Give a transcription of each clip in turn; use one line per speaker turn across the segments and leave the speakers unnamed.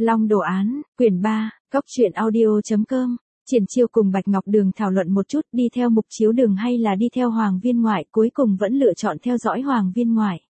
Long Đồ Án, quyển 3, góc truyện audio.com. Triển Chiêu cùng Bạch Ngọc Đường thảo luận một chút, đi theo Mục Chiếu Đường hay là đi theo Hoàng Viên Ngoại, cuối cùng vẫn lựa chọn theo dõi Hoàng Viên Ngoại.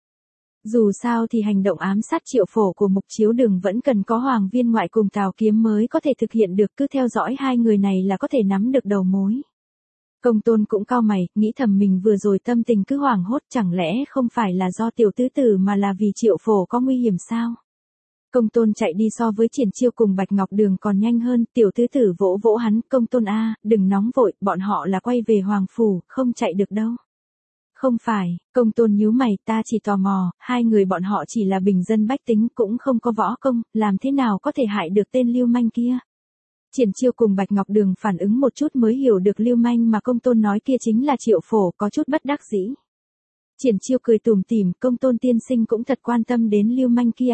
Dù sao thì hành động ám sát Triệu Phổ của Mục Chiếu Đường vẫn cần có Hoàng Viên Ngoại cùng Tào Kiếm mới có thể thực hiện được, cứ theo dõi hai người này là có thể nắm được đầu mối. Công Tôn cũng cau mày, nghĩ thầm mình vừa rồi tâm tình cứ hoảng hốt, chẳng lẽ không phải là do tiểu tứ tử mà là vì Triệu Phổ có nguy hiểm sao? Công Tôn chạy đi so với Triển Chiêu cùng Bạch Ngọc Đường còn nhanh hơn, tiểu tứ tử vỗ vỗ hắn, Công Tôn a, đừng nóng vội, bọn họ là quay về Hoàng Phủ, không chạy được đâu. Không phải, Công Tôn nhíu mày, ta chỉ tò mò, hai người bọn họ chỉ là bình dân bách tính cũng không có võ công, làm thế nào có thể hại được tên lưu manh kia. Triển Chiêu cùng Bạch Ngọc Đường phản ứng một chút mới hiểu được lưu manh mà Công Tôn nói kia chính là Triệu Phổ, có chút bất đắc dĩ. Triển Chiêu cười tủm tỉm, Công Tôn tiên sinh cũng thật quan tâm đến lưu manh kia.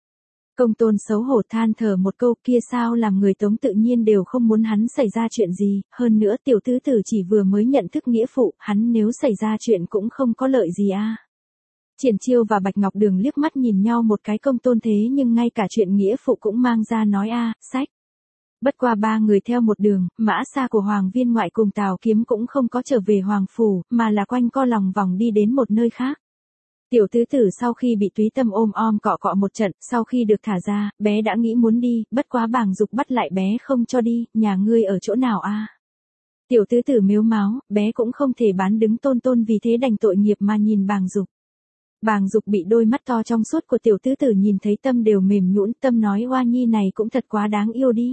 Công Tôn xấu hổ than thở một câu, kia sao làm người Tống tự nhiên đều không muốn hắn xảy ra chuyện gì, hơn nữa tiểu tứ tử chỉ vừa mới nhận thức nghĩa phụ, hắn nếu xảy ra chuyện cũng không có lợi gì a. Triển Chiêu và Bạch Ngọc Đường liếc mắt nhìn nhau một cái, Công Tôn thế nhưng ngay cả chuyện nghĩa phụ cũng mang ra nói a, sách. Bất qua ba người theo một đường, mã xa của Hoàng Viên Ngoại cùng Tào Kiếm cũng không có trở về Hoàng Phủ, mà là quanh co lòng vòng đi đến một nơi khác. Tiểu tứ tử sau khi bị Túy Tâm ôm cọ cọ một trận, sau khi được thả ra, bé đã nghĩ muốn đi, bất quá Bàng Dục bắt lại bé không cho đi, nhà ngươi ở chỗ nào a? Tiểu tứ tử mếu máo, bé cũng không thể bán đứng Tôn Tôn vì thế đành tội nghiệp mà nhìn Bàng Dục. Bàng Dục bị đôi mắt to trong suốt của tiểu tứ tử nhìn thấy tâm đều mềm nhũn, tâm nói oa nhi này cũng thật quá đáng yêu đi.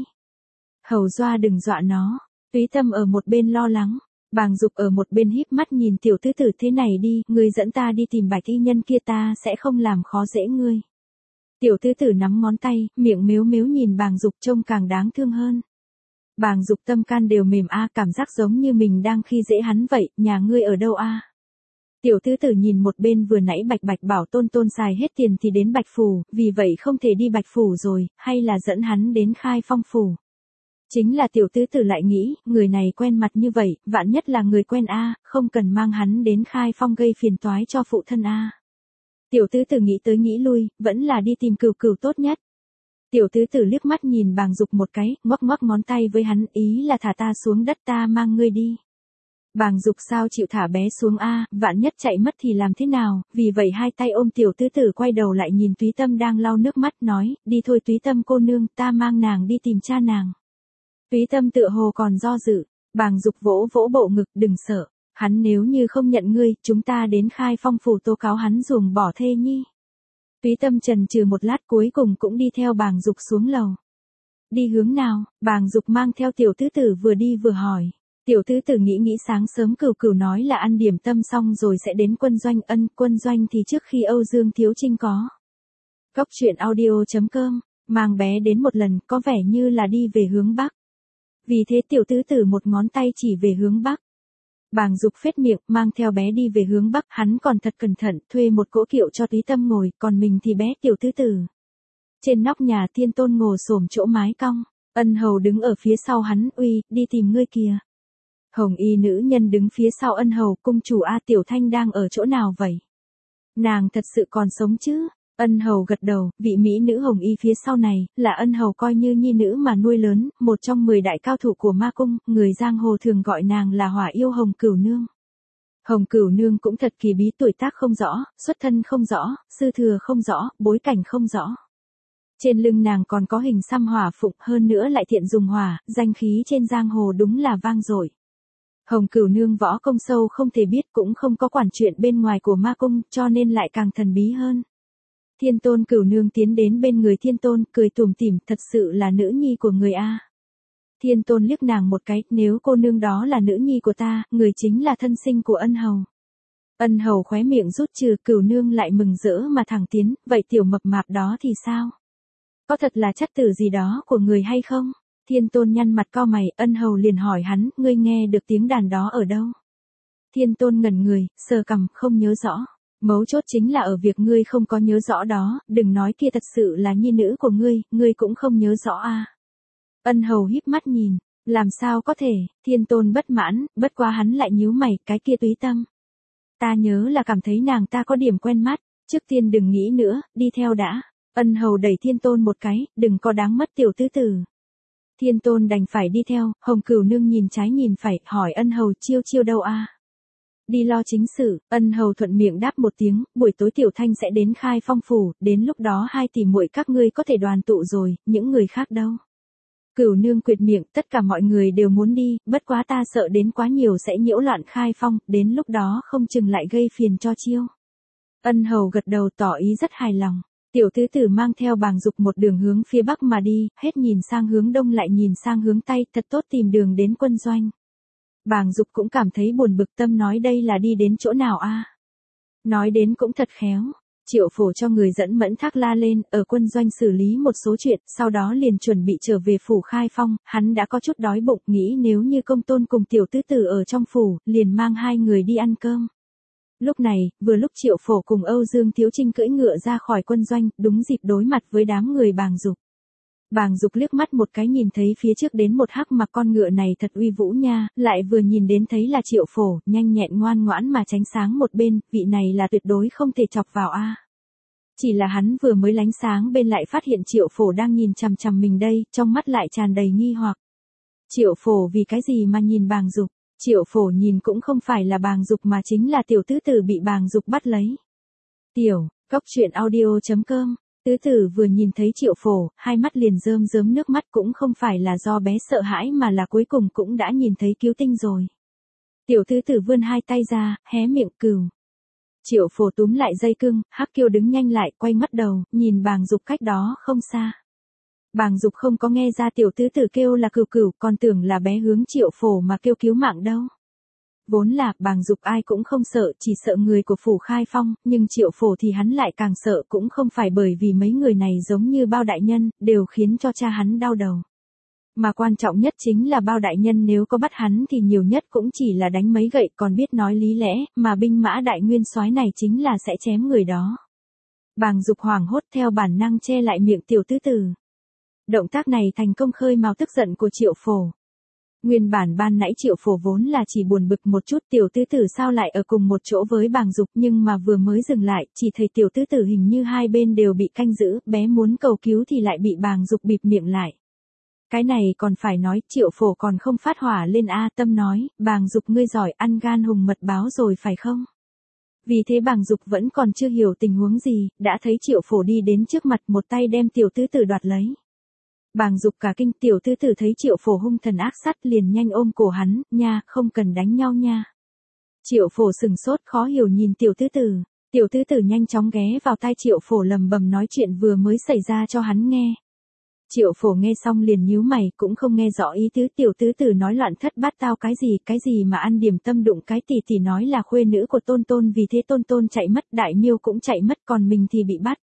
Hầu doa đừng dọa nó, Túy Tâm ở một bên lo lắng. Bàng Dục ở một bên híp mắt nhìn tiểu tứ tử, thế này đi, ngươi dẫn ta đi tìm Bạch y nhân kia, ta sẽ không làm khó dễ ngươi. Tiểu tứ tử nắm ngón tay, miệng mếu mếu nhìn Bàng Dục trông càng đáng thương hơn. Bàng Dục tâm can đều mềm a, cảm giác giống như mình đang khi dễ hắn vậy, nhà ngươi ở đâu a? Tiểu tứ tử nhìn một bên, vừa nãy Bạch Bạch bảo Tôn Tôn xài hết tiền thì đến Bạch Phủ, vì vậy không thể đi Bạch Phủ rồi, hay là dẫn hắn đến Khai Phong Phủ. Chính là tiểu tứ tử lại nghĩ, người này quen mặt như vậy, vạn nhất là người quen a, không cần mang hắn đến Khai Phong gây phiền toái cho phụ thân a. Tiểu tứ tử nghĩ tới nghĩ lui, vẫn là đi tìm Cửu Cửu tốt nhất. Tiểu tứ tử liếc mắt nhìn Bàng Dục một cái, ngoắc ngoắc ngón tay với hắn, ý là thả ta xuống đất, ta mang ngươi đi. Bàng Dục sao chịu thả bé xuống a, vạn nhất chạy mất thì làm thế nào, vì vậy hai tay ôm tiểu tứ tử quay đầu lại nhìn Túy Tâm đang lau nước mắt, nói, đi thôi Túy Tâm cô nương, ta mang nàng đi tìm cha nàng. Túy Tâm tựa hồ còn do dự, Bàng Dục vỗ vỗ bộ ngực, đừng sợ, hắn nếu như không nhận ngươi, chúng ta đến Khai Phong Phủ tố cáo hắn ruồng bỏ thê nhi. Túy Tâm chần chừ một lát cuối cùng cũng đi theo Bàng Dục xuống lầu. Đi hướng nào? Bàng Dục mang theo tiểu tứ tử vừa đi vừa hỏi. Tiểu tứ tử nghĩ sáng sớm Cửu Cửu nói là ăn điểm tâm xong rồi sẽ đến quân doanh, quân doanh thì trước khi Âu Dương Thiếu Trinh có. Góc truyện audio.com, mang bé đến một lần, có vẻ như là đi về hướng Bắc. Vì thế tiểu tứ tử một ngón tay chỉ về hướng Bắc. Bàng Dục phết miệng, mang theo bé đi về hướng Bắc, hắn còn thật cẩn thận, thuê một cỗ kiệu cho Túy Tâm ngồi, còn mình thì bé tiểu tứ tử. Trên nóc nhà Thiên Tôn ngồi xổm chỗ mái cong, Ân Hầu đứng ở phía sau hắn, uy, đi tìm ngươi kìa. Hồng y nữ nhân đứng phía sau Ân Hầu, cung chủ a, Tiểu Thanh đang ở chỗ nào vậy? Nàng thật sự còn sống chứ? Ân Hầu gật đầu, vị mỹ nữ hồng y phía sau này, là Ân Hầu coi như nhi nữ mà nuôi lớn, một trong 10 đại cao thủ của ma cung, người giang hồ thường gọi nàng là Hỏa Yêu Hồng Cửu Nương. Hồng Cửu Nương cũng thật kỳ bí, tuổi tác không rõ, xuất thân không rõ, sư thừa không rõ, bối cảnh không rõ. Trên lưng nàng còn có hình xăm hỏa phụng, hơn nữa lại thiện dùng hỏa, danh khí trên giang hồ đúng là vang dội. Hồng Cửu Nương võ công sâu không thể biết, cũng không có quản chuyện bên ngoài của ma cung, cho nên lại càng thần bí hơn. Thiên Tôn Cửu Nương tiến đến bên người Thiên Tôn, cười tủm tỉm, thật sự là nữ nhi của người a. Thiên Tôn liếc nàng một cái, nếu cô nương đó là nữ nhi của ta, người chính là thân sinh của Ân Hầu. Ân Hầu khóe miệng rút trừ, Cửu Nương lại mừng rỡ mà thẳng tiến, vậy tiểu mập mạp đó thì sao? Có thật là chất tử gì đó của người hay không? Thiên Tôn nhăn mặt cau mày, Ân Hầu liền hỏi hắn, ngươi nghe được tiếng đàn đó ở đâu? Thiên Tôn ngẩn người, sờ cằm, không nhớ rõ. Mấu chốt chính là ở việc ngươi không có nhớ rõ đó, đừng nói kia thật sự là nhi nữ của ngươi cũng không nhớ rõ a. Ân Hầu híp mắt nhìn, làm sao có thể? Thiên Tôn bất mãn, bất quá hắn lại nhíu mày, cái kia Túy Tâm. Ta nhớ là cảm thấy nàng ta có điểm quen mắt, trước tiên đừng nghĩ nữa, đi theo đã. Ân hầu đẩy Thiên Tôn một cái, đừng có đáng mất tiểu tứ tử. Thiên Tôn đành phải đi theo, Hồng Cửu nương nhìn trái nhìn phải, hỏi ân hầu chiêu chiêu đâu a? Đi lo chính sự, ân hầu thuận miệng đáp một tiếng, buổi tối Tiểu Thanh sẽ đến Khai Phong phủ, đến lúc đó hai tỷ muội các ngươi có thể đoàn tụ rồi, những người khác đâu? Cửu nương quyệt miệng, tất cả mọi người đều muốn đi, bất quá ta sợ đến quá nhiều sẽ nhiễu loạn Khai Phong, đến lúc đó không chừng lại gây phiền cho chiêu. Ân hầu gật đầu tỏ ý rất hài lòng. Tiểu tứ tử mang theo Bàng Dục một đường hướng phía bắc mà đi, hết nhìn sang hướng đông lại nhìn sang hướng tây, thật tốt tìm đường đến quân doanh. Bàng Dục cũng cảm thấy buồn bực, tâm nói đây là đi đến chỗ nào a? Nói đến cũng thật khéo. Triệu Phổ cho người dẫn Mẫn Thác La lên, ở quân doanh xử lý một số chuyện, sau đó liền chuẩn bị trở về phủ Khai Phong, hắn đã có chút đói bụng, nghĩ nếu như Công Tôn cùng tiểu tứ tử ở trong phủ, liền mang hai người đi ăn cơm. Lúc này, vừa lúc Triệu Phổ cùng Âu Dương Thiếu Trinh cưỡi ngựa ra khỏi quân doanh, đúng dịp đối mặt với đám người Bàng Dục. Bàng Dục liếc mắt một cái nhìn thấy phía trước đến một hắc mặc con ngựa này thật uy vũ nha, lại vừa nhìn đến thấy là Triệu Phổ, nhanh nhẹn ngoan ngoãn mà tránh sáng một bên, vị này là tuyệt đối không thể chọc vào a. Chỉ là hắn vừa mới lánh sáng bên lại phát hiện Triệu Phổ đang nhìn chằm chằm mình đây, trong mắt lại tràn đầy nghi hoặc. Triệu Phổ vì cái gì mà nhìn Bàng Dục? Triệu Phổ nhìn cũng không phải là Bàng Dục mà chính là tiểu tứ tử bị Bàng Dục bắt lấy. Cóc truyện audio.com. Tứ tử vừa nhìn thấy Triệu Phổ, hai mắt liền rơm rớm nước mắt, cũng không phải là do bé sợ hãi mà là cuối cùng cũng đã nhìn thấy cứu tinh rồi. Tiểu tứ tử vươn hai tay ra, hé miệng cừu. Triệu Phổ túm lại dây cưng, Hắc Kiêu đứng nhanh lại, quay mắt đầu, nhìn Bàng Dục cách đó không xa. Bàng Dục không có nghe ra tiểu tứ tử kêu là cừu cừu, còn tưởng là bé hướng Triệu Phổ mà kêu cứu mạng đâu. Vốn là Bàng Dục ai cũng không sợ, chỉ sợ người của phủ Khai Phong, nhưng Triệu Phổ thì hắn lại càng sợ, cũng không phải bởi vì mấy người này giống như Bao đại nhân, đều khiến cho cha hắn đau đầu. Mà quan trọng nhất chính là Bao đại nhân nếu có bắt hắn thì nhiều nhất cũng chỉ là đánh mấy gậy, còn biết nói lý lẽ, mà binh mã đại nguyên soái này chính là sẽ chém người đó. Bàng Dục hoảng hốt theo bản năng che lại miệng tiểu tứ tử. Động tác này thành công khơi mào tức giận của Triệu Phổ. Nguyên bản ban nãy Triệu Phổ vốn là chỉ buồn bực một chút tiểu tứ tử sao lại ở cùng một chỗ với Bàng Dục, nhưng mà vừa mới dừng lại, chỉ thấy tiểu tứ tử hình như hai bên đều bị canh giữ, bé muốn cầu cứu thì lại bị Bàng Dục bịt miệng lại. Cái này còn phải nói, Triệu Phổ còn không phát hỏa lên a, tâm nói, Bàng Dục ngươi giỏi ăn gan hùng mật báo rồi phải không? Vì thế Bàng Dục vẫn còn chưa hiểu tình huống gì, đã thấy Triệu Phổ đi đến trước mặt một tay đem tiểu tứ tử đoạt lấy. Bàng Dục cả kinh, tiểu tứ tử thấy Triệu Phổ hung thần ác sát liền nhanh ôm cổ hắn, nha, không cần đánh nhau nha. Triệu Phổ sừng sốt khó hiểu nhìn tiểu tứ tử nhanh chóng ghé vào tai Triệu Phổ lầm bầm nói chuyện vừa mới xảy ra cho hắn nghe. Triệu Phổ nghe xong liền nhíu mày, cũng không nghe rõ ý tứ tiểu tứ tử nói loạn thất bát tao cái gì mà ăn điểm tâm đụng cái tỷ nói là khuê nữ của Tôn Tôn, vì thế Tôn Tôn chạy mất, Đại Miêu cũng chạy mất, còn mình thì bị bắt.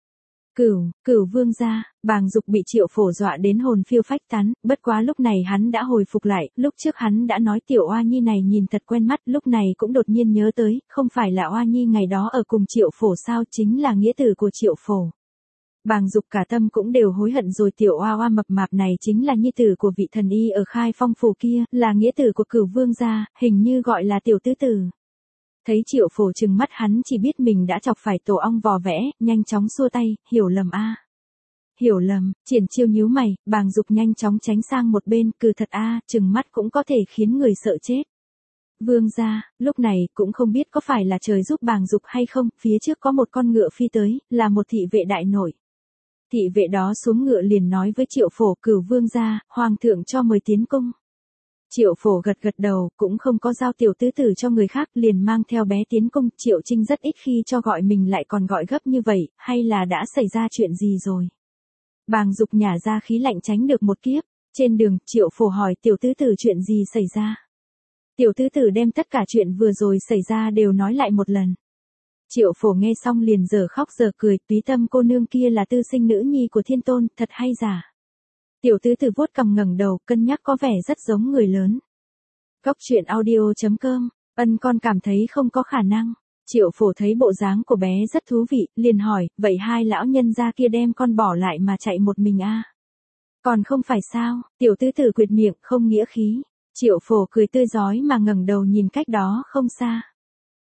Cửu vương gia, Bàng Dục bị Triệu Phổ dọa đến hồn phiêu phách tán, bất quá lúc này hắn đã hồi phục lại, lúc trước hắn đã nói tiểu oa nhi này nhìn thật quen mắt, lúc này cũng đột nhiên nhớ tới, không phải là oa nhi ngày đó ở cùng Triệu Phổ sao, chính là nghĩa tử của Triệu Phổ. Bàng Dục cả tâm cũng đều hối hận rồi, tiểu oa oa mập mạp này chính là nhi tử của vị thần y ở Khai Phong phủ kia, là nghĩa tử của Cửu vương gia, hình như gọi là tiểu tứ tử. Thấy Triệu Phổ trừng mắt hắn chỉ biết mình đã chọc phải tổ ong vò vẽ, nhanh chóng xua tay, hiểu lầm a. Hiểu lầm, Triển Chiêu nhíu mày, Bàng Dục nhanh chóng tránh sang một bên, cừ thật a, trừng mắt cũng có thể khiến người sợ chết. Vương gia, lúc này cũng không biết có phải là trời giúp Bàng Dục hay không, phía trước có một con ngựa phi tới, là một thị vệ đại nội. Thị vệ đó xuống ngựa liền nói với Triệu Phổ, Cửu vương gia, hoàng thượng cho mời tiến cung. Triệu Phổ gật đầu, cũng không có giao tiểu tứ tử cho người khác, liền mang theo bé tiến cung. Triệu Trinh rất ít khi cho gọi mình lại còn gọi gấp như vậy, hay là đã xảy ra chuyện gì rồi? Bàng Dục nhả ra khí lạnh tránh được một kiếp. Trên đường, Triệu Phổ hỏi tiểu tứ tử chuyện gì xảy ra. Tiểu tứ tử đem tất cả chuyện vừa rồi xảy ra đều nói lại một lần. Triệu Phổ nghe xong liền giờ khóc giờ cười, Túy Tâm cô nương kia là tư sinh nữ nhi của Thiên Tôn, thật hay giả. Tiểu tứ tử vuốt cằm ngẩng đầu, cân nhắc có vẻ rất giống người lớn. Cóc truyện audio.com, con cảm thấy không có khả năng. Triệu Phổ thấy bộ dáng của bé rất thú vị, liền hỏi, vậy hai lão nhân gia kia đem con bỏ lại mà chạy một mình a? Còn không phải sao? Tiểu tứ tử quyệt miệng, không nghĩa khí. Triệu Phổ cười tươi rói mà ngẩng đầu nhìn cách đó không xa.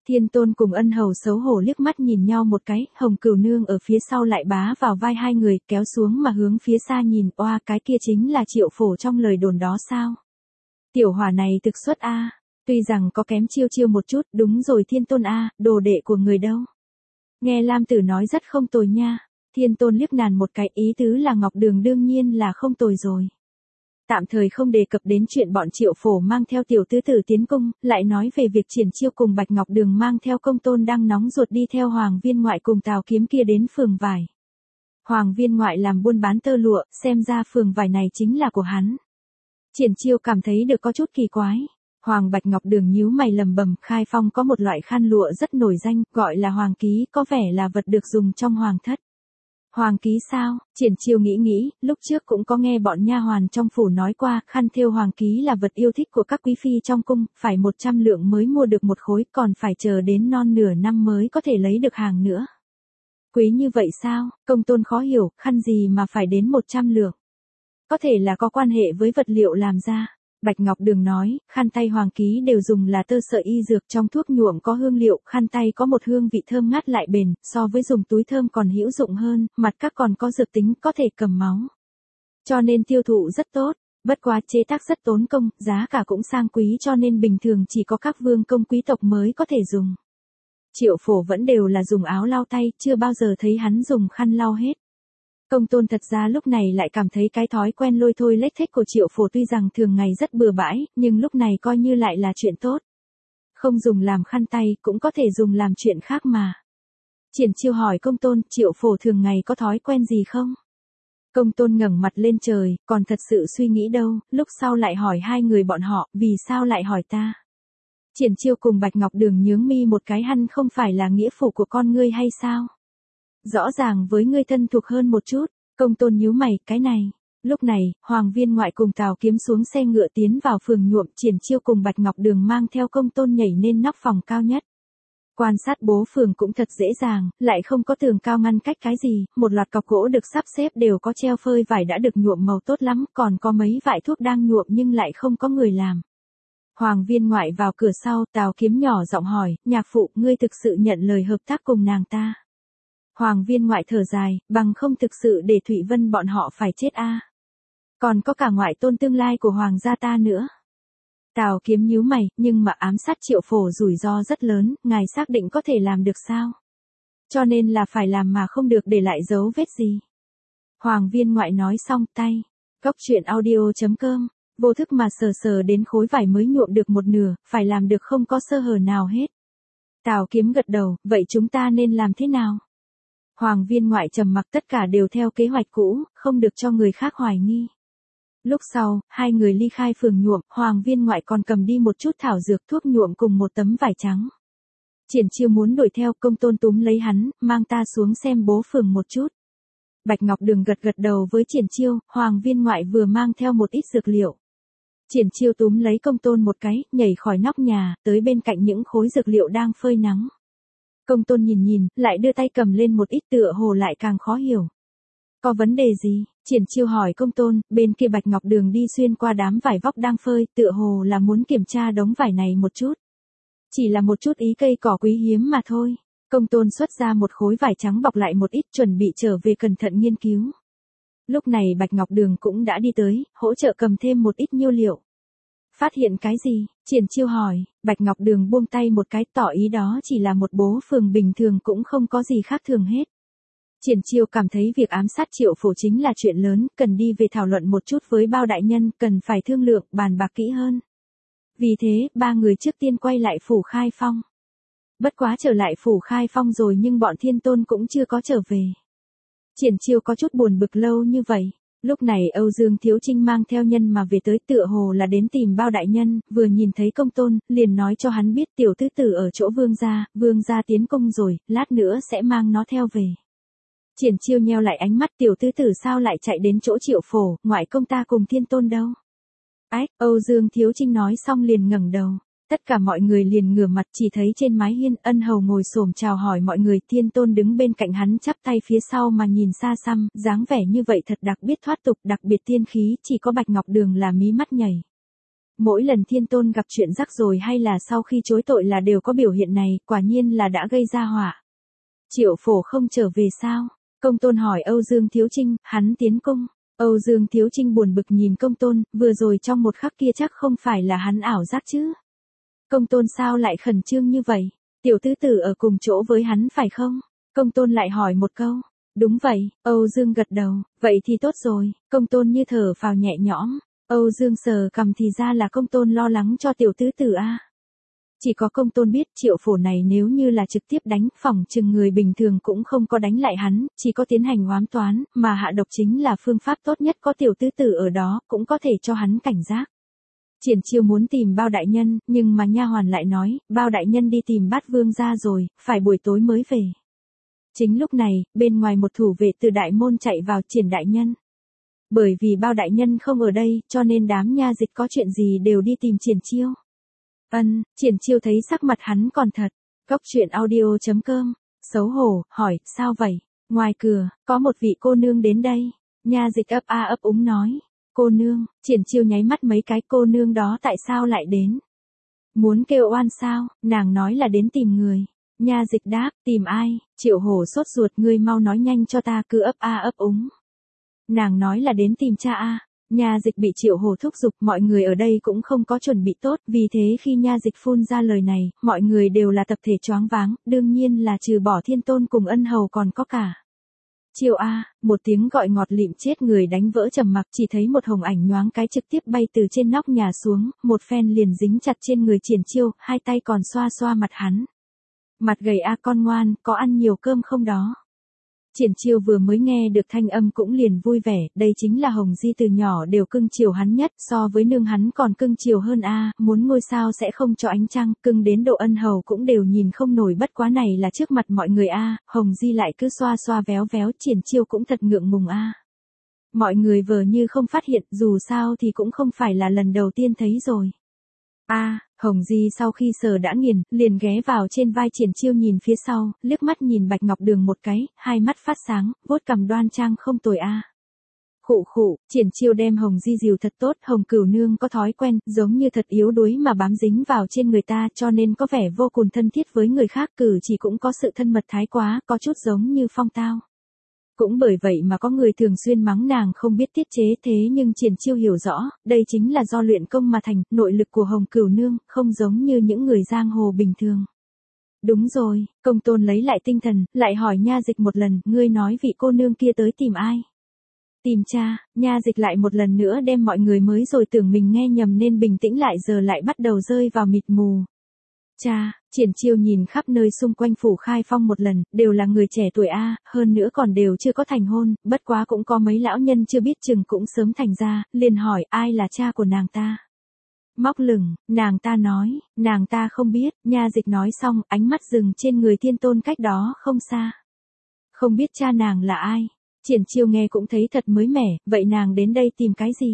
Thiên Tôn cùng Ân Hầu xấu hổ liếc mắt nhìn nhau một cái, Hồng Cửu Nương ở phía sau lại bá vào vai hai người, kéo xuống mà hướng phía xa nhìn, oa cái kia chính là Triệu Phổ trong lời đồn đó sao? Tiểu hỏa này thực xuất a, tuy rằng có kém Chiêu Chiêu một chút, đúng rồi Thiên Tôn a, đồ đệ của người đâu? Nghe Lam Tử nói rất không tồi nha. Thiên Tôn liếc nàng một cái, ý tứ là Ngọc Đường đương nhiên là không tồi rồi. Tạm thời không đề cập đến chuyện bọn Triệu Phổ mang theo tiểu tứ tử tiến cung, lại nói về việc Triển Chiêu cùng Bạch Ngọc Đường mang theo Công Tôn đang nóng ruột đi theo Hoàng Viên Ngoại cùng Tào Kiếm kia đến phường vải. Hoàng Viên Ngoại làm buôn bán tơ lụa, xem ra phường vải này chính là của hắn. Triển Chiêu cảm thấy được có chút kỳ quái. Hoàng Bạch Ngọc Đường nhíu mày lầm bầm, Khai Phong có một loại khăn lụa rất nổi danh, gọi là hoàng ký, có vẻ là vật được dùng trong hoàng thất. Hoàng ký sao? Triển Chiêu nghĩ, lúc trước cũng có nghe bọn nha hoàn trong phủ nói qua, khăn thêu hoàng ký là vật yêu thích của các quý phi trong cung, phải 100 lượng mới mua được một khối, còn phải chờ đến non nửa năm mới có thể lấy được hàng nữa. Quý như vậy sao? Công Tôn khó hiểu, khăn gì mà phải đến 100 lượng? Có thể là có quan hệ với vật liệu làm ra. Bạch Ngọc Đường nói, khăn tay hoàng ký đều dùng là tơ sợi y dược, trong thuốc nhuộm có hương liệu, khăn tay có một hương vị thơm ngát lại bền, so với dùng túi thơm còn hữu dụng hơn, mặt các còn có dược tính, có thể cầm máu. Cho nên tiêu thụ rất tốt, bất quá chế tác rất tốn công, giá cả cũng sang quý cho nên bình thường chỉ có các vương công quý tộc mới có thể dùng. Triệu Phổ vẫn đều là dùng áo lau tay, chưa bao giờ thấy hắn dùng khăn lau hết. Công Tôn thật ra lúc này lại cảm thấy cái thói quen lôi thôi lếch thếch của Triệu Phổ tuy rằng thường ngày rất bừa bãi, nhưng lúc này coi như lại là chuyện tốt. Không dùng làm khăn tay, cũng có thể dùng làm chuyện khác mà. Triển Chiêu hỏi Công Tôn, Triệu Phổ thường ngày có thói quen gì không? Công Tôn ngẩng mặt lên trời, còn thật sự suy nghĩ đâu, lúc sau lại hỏi hai người bọn họ, vì sao lại hỏi ta? Triển Chiêu cùng Bạch Ngọc Đường nhướng mi một cái, hắn không phải là nghĩa phụ của con ngươi hay sao? Rõ ràng với ngươi thân thuộc hơn một chút. Công Tôn nhíu mày, cái này. Lúc này, Hoàng Viên Ngoại cùng Tào Kiếm xuống xe ngựa tiến vào phường nhuộm, Triển Chiêu cùng Bạch Ngọc Đường mang theo Công Tôn nhảy lên nóc phòng cao nhất. Quan sát bố phường cũng thật dễ dàng, lại không có tường cao ngăn cách cái gì, một loạt cọc gỗ được sắp xếp đều có treo phơi vải đã được nhuộm màu tốt lắm, còn có mấy vải thuốc đang nhuộm nhưng lại không có người làm. Hoàng Viên Ngoại vào cửa sau, Tào Kiếm nhỏ giọng hỏi, nhạc phụ, ngươi thực sự nhận lời hợp tác cùng nàng ta? Hoàng Viên Ngoại thở dài, bằng không thực sự để Thụy Vân bọn họ phải chết a. Còn có cả ngoại tôn tương lai của hoàng gia ta nữa. Tào Kiếm nhíu mày, nhưng mà ám sát Triệu Phổ rủi ro rất lớn, ngài xác định có thể làm được sao? Cho nên là phải làm mà không được để lại dấu vết gì. Hoàng Viên Ngoại nói xong, tay. Góc truyện audio.com, vô thức mà sờ đến khối vải mới nhuộm được một nửa, phải làm được không có sơ hở nào hết. Tào Kiếm gật đầu, vậy chúng ta nên làm thế nào? Hoàng Viên Ngoại trầm mặc, tất cả đều theo kế hoạch cũ, không được cho người khác hoài nghi. Lúc sau, hai người ly khai phường nhuộm, Hoàng Viên Ngoại còn cầm đi một chút thảo dược thuốc nhuộm cùng một tấm vải trắng. Triển Chiêu muốn đuổi theo, Công Tôn túm lấy hắn, mang ta xuống xem bố phường một chút. Bạch Ngọc Đường gật đầu với Triển Chiêu, Hoàng Viên Ngoại vừa mang theo một ít dược liệu. Triển Chiêu túm lấy Công Tôn một cái, nhảy khỏi nóc nhà, tới bên cạnh những khối dược liệu đang phơi nắng. Công Tôn nhìn, lại đưa tay cầm lên một ít, tựa hồ lại càng khó hiểu. Có vấn đề gì? Triển Chiêu hỏi Công Tôn, bên kia Bạch Ngọc Đường đi xuyên qua đám vải vóc đang phơi, tựa hồ là muốn kiểm tra đống vải này một chút. Chỉ là một chút ý cây cỏ quý hiếm mà thôi. Công Tôn xuất ra một khối vải trắng bọc lại một ít, chuẩn bị trở về cẩn thận nghiên cứu. Lúc này Bạch Ngọc Đường cũng đã đi tới, hỗ trợ cầm thêm một ít nhiêu liệu. Phát hiện cái gì? Triển Chiêu hỏi. Bạch Ngọc Đường buông tay một cái, tỏ ý đó chỉ là một bố phường bình thường, cũng không có gì khác thường hết. Triển Chiêu cảm thấy việc ám sát Triệu Phổ chính là chuyện lớn, cần đi về thảo luận một chút với bao đại nhân, cần phải thương lượng, bàn bạc kỹ hơn. Vì thế, ba người trước tiên quay lại phủ Khai Phong. Bất quá trở lại phủ Khai Phong rồi nhưng bọn Thiên Tôn cũng chưa có trở về. Triển Chiêu có chút buồn bực lâu như vậy. Lúc này Âu Dương Thiếu Trinh mang theo nhân mà về tới, tựa hồ là đến tìm bao đại nhân, vừa nhìn thấy Công Tôn, liền nói cho hắn biết tiểu tứ tử ở chỗ vương gia tiến cung rồi, lát nữa sẽ mang nó theo về. Triển Chiêu nheo lại ánh mắt, tiểu tứ tử sao lại chạy đến chỗ Triệu Phổ, ngoại công ta cùng Thiên Tôn đâu? Ách, Âu Dương Thiếu Trinh nói xong liền ngẩng đầu. Tất cả mọi người liền ngửa mặt, chỉ thấy trên mái hiên Ân Hầu ngồi xổm chào hỏi mọi người, Thiên Tôn đứng bên cạnh hắn chắp tay phía sau mà nhìn xa xăm, dáng vẻ như vậy thật đặc biệt thoát tục, đặc biệt tiên khí, chỉ có Bạch Ngọc Đường là mí mắt nhảy. Mỗi lần Thiên Tôn gặp chuyện rắc rối hay là sau khi chối tội là đều có biểu hiện này, quả nhiên là đã gây ra họa. Triệu Phổ không trở về sao? Công Tôn hỏi Âu Dương Thiếu Trinh, hắn tiến cung. Âu Dương Thiếu Trinh buồn bực nhìn Công Tôn, vừa rồi trong một khắc kia chắc không phải là hắn ảo giác chứ. Công Tôn sao lại khẩn trương như vậy? Tiểu tứ tử ở cùng chỗ với hắn phải không? Công Tôn lại hỏi một câu. Đúng vậy, Âu Dương gật đầu, vậy thì tốt rồi, Công Tôn như thở phào nhẹ nhõm. Âu Dương sờ cằm thì ra là Công Tôn lo lắng cho tiểu tứ tử a. Chỉ có Công Tôn biết Triệu Phổ này nếu như là trực tiếp đánh, phỏng chừng người bình thường cũng không có đánh lại hắn, chỉ có tiến hành oám toán, mà hạ độc chính là phương pháp tốt nhất, có tiểu tứ tử ở đó, cũng có thể cho hắn cảnh giác. Triển Chiêu muốn tìm Bao đại nhân, nhưng mà nha hoàn lại nói, Bao đại nhân đi tìm Bát Vương gia rồi, phải buổi tối mới về. Chính lúc này, bên ngoài một thủ vệ từ đại môn chạy vào, Triển đại nhân. Bởi vì Bao đại nhân không ở đây, cho nên đám nha dịch có chuyện gì đều đi tìm Triển Chiêu. Triển Chiêu thấy sắc mặt hắn còn thật. Cốc truyện audio.com, xấu hổ, hỏi, sao vậy? Ngoài cửa, có một vị cô nương đến đây. Nha dịch ấp a ấp úng nói. Cô nương, Triển Chiêu nháy mắt mấy cái, cô nương đó tại sao lại đến? Muốn kêu oan sao? Nàng nói là đến tìm người. Nha dịch đáp, tìm ai? Triệu Hổ sốt ruột, ngươi mau nói nhanh cho ta, cứ ấp a ấp úng. Nàng nói là đến tìm cha a. Nha dịch bị Triệu Hổ thúc giục, mọi người ở đây cũng không có chuẩn bị tốt, vì thế khi nha dịch phun ra lời này, mọi người đều là tập thể choáng váng, đương nhiên là trừ bỏ Thiên Tôn cùng Ân Hầu còn có cả. Chiêu a, một tiếng gọi ngọt lịm chết người đánh vỡ trầm mặc, chỉ thấy một hồng ảnh nhoáng cái trực tiếp bay từ trên nóc nhà xuống, một phen liền dính chặt trên người Triển Chiêu, hai tay còn xoa xoa mặt hắn. Mặt gầy a, con ngoan, có ăn nhiều cơm không đó? Triển Chiêu vừa mới nghe được thanh âm cũng liền vui vẻ, đây chính là Hồng Di từ nhỏ đều cưng chiều hắn nhất, so với nương hắn còn cưng chiều hơn a, muốn ngôi sao sẽ không cho ánh trăng, cưng đến độ Ân Hầu cũng đều nhìn không nổi, bất quá này là trước mặt mọi người a, Hồng Di lại cứ xoa xoa véo véo, Triển Chiêu cũng thật ngượng ngùng a. Mọi người vờ như không phát hiện, dù sao thì cũng không phải là lần đầu tiên thấy rồi. Hồng Di sau khi sờ đã nghiền, liền ghé vào trên vai Triển Chiêu nhìn phía sau, liếc mắt nhìn Bạch Ngọc Đường một cái, hai mắt phát sáng, vuốt cằm đoan trang không tồi a. Khụ khụ, Triển Chiêu đem Hồng Di dìu thật tốt, Hồng Cửu nương có thói quen, giống như thật yếu đuối mà bám dính vào trên người ta, cho nên có vẻ vô cùng thân thiết với người khác, cử chỉ cũng có sự thân mật thái quá, có chút giống như Phong Tao. Cũng bởi vậy mà có người thường xuyên mắng nàng không biết tiết chế, thế nhưng Triển Chiêu hiểu rõ, đây chính là do luyện công mà thành, nội lực của Hồng Cửu nương, không giống như những người giang hồ bình thường. Đúng rồi, Công Tôn lấy lại tinh thần, lại hỏi nha dịch một lần, ngươi nói vị cô nương kia tới tìm ai? Tìm cha. Nha dịch lại một lần nữa đem mọi người mới rồi tưởng mình nghe nhầm nên bình tĩnh lại, giờ lại bắt đầu rơi vào mịt mù. Cha. Triển Chiêu nhìn khắp nơi xung quanh Phủ Khai Phong một lần, đều là người trẻ tuổi a, hơn nữa còn đều chưa có thành hôn, bất quá cũng có mấy lão nhân chưa biết chừng cũng sớm thành ra, liền hỏi ai là cha của nàng ta. Móc lửng, nàng ta nói, nàng ta không biết, nha dịch nói xong, ánh mắt dừng trên người Thiên Tôn cách đó không xa. Không biết cha nàng là ai? Triển Chiêu nghe cũng thấy thật mới mẻ, vậy nàng đến đây tìm cái gì?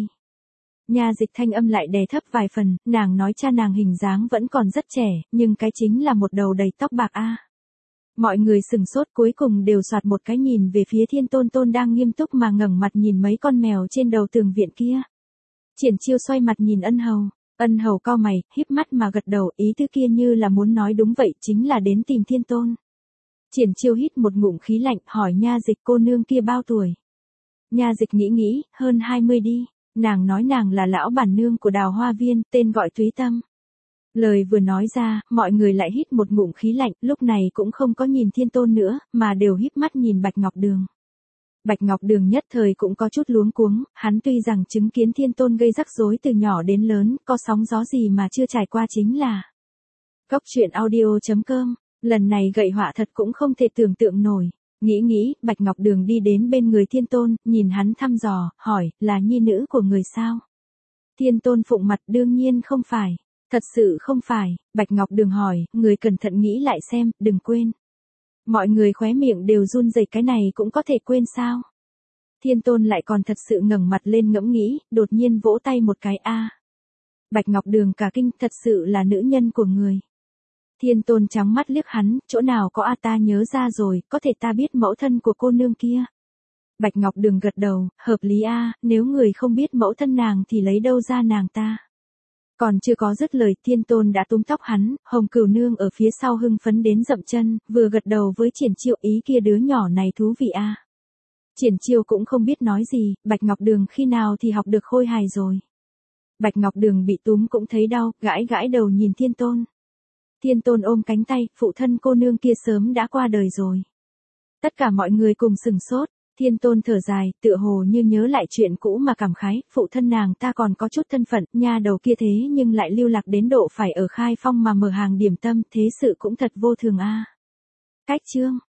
Nha dịch thanh âm lại đè thấp vài phần, nàng nói cha nàng hình dáng vẫn còn rất trẻ, nhưng cái chính là một đầu đầy tóc bạc a. Mọi người sừng sốt, cuối cùng đều soạt một cái nhìn về phía Thiên Tôn Tôn đang nghiêm túc mà ngẩng mặt nhìn mấy con mèo trên đầu tường viện kia. Triển Chiêu xoay mặt nhìn Ân Hầu. Ân Hầu cau mày, híp mắt mà gật đầu, ý tứ kia như là muốn nói đúng vậy, chính là đến tìm Thiên Tôn. Triển Chiêu hít một ngụm khí lạnh, hỏi nha dịch cô nương kia bao tuổi? Nha dịch nghĩ, hơn 20 đi. Nàng nói nàng là lão bản nương của Đào Hoa Viên, tên gọi Túy Tâm. Lời vừa nói ra, mọi người lại hít một ngụm khí lạnh, lúc này cũng không có nhìn Thiên Tôn nữa, mà đều híp mắt nhìn Bạch Ngọc Đường. Bạch Ngọc Đường nhất thời cũng có chút luống cuống, hắn tuy rằng chứng kiến Thiên Tôn gây rắc rối từ nhỏ đến lớn, có sóng gió gì mà chưa trải qua chính là. Cốc truyện audio.com, lần này gậy họa thật cũng không thể tưởng tượng nổi. Nghĩ, Bạch Ngọc Đường đi đến bên người Thiên Tôn, nhìn hắn thăm dò, hỏi, là nhi nữ của người sao? Thiên Tôn phụng mặt, đương nhiên không phải. Thật sự không phải. Bạch Ngọc Đường hỏi, người cẩn thận nghĩ lại xem, đừng quên. Mọi người khóe miệng đều run rẩy, cái này cũng có thể quên sao? Thiên Tôn lại còn thật sự ngẩng mặt lên ngẫm nghĩ, đột nhiên vỗ tay một cái a. Bạch Ngọc Đường cả kinh, thật sự là nữ nhân của người. Thiên Tôn trắng mắt liếc hắn, chỗ nào có ta nhớ ra rồi, có thể ta biết mẫu thân của cô nương kia. Bạch Ngọc Đường gật đầu, hợp lý a, nếu người không biết mẫu thân nàng thì lấy đâu ra nàng ta. Còn chưa có dứt lời, Thiên Tôn đã túm tóc hắn, Hồng Cửu Nương ở phía sau hưng phấn đến dậm chân, vừa gật đầu với Triển Chiêu, ý kia đứa nhỏ này thú vị a. Triển Chiêu cũng không biết nói gì, Bạch Ngọc Đường khi nào thì học được khôi hài rồi. Bạch Ngọc Đường bị túm cũng thấy đau, gãi gãi đầu nhìn Thiên Tôn. Thiên Tôn ôm cánh tay, phụ thân cô nương kia sớm đã qua đời rồi. Tất cả mọi người cùng sừng sốt, Thiên Tôn thở dài, tựa hồ như nhớ lại chuyện cũ mà cảm khái, phụ thân nàng ta còn có chút thân phận, nha đầu kia thế nhưng lại lưu lạc đến độ phải ở Khai Phong mà mở hàng điểm tâm, thế sự cũng thật vô thường a. Cách chương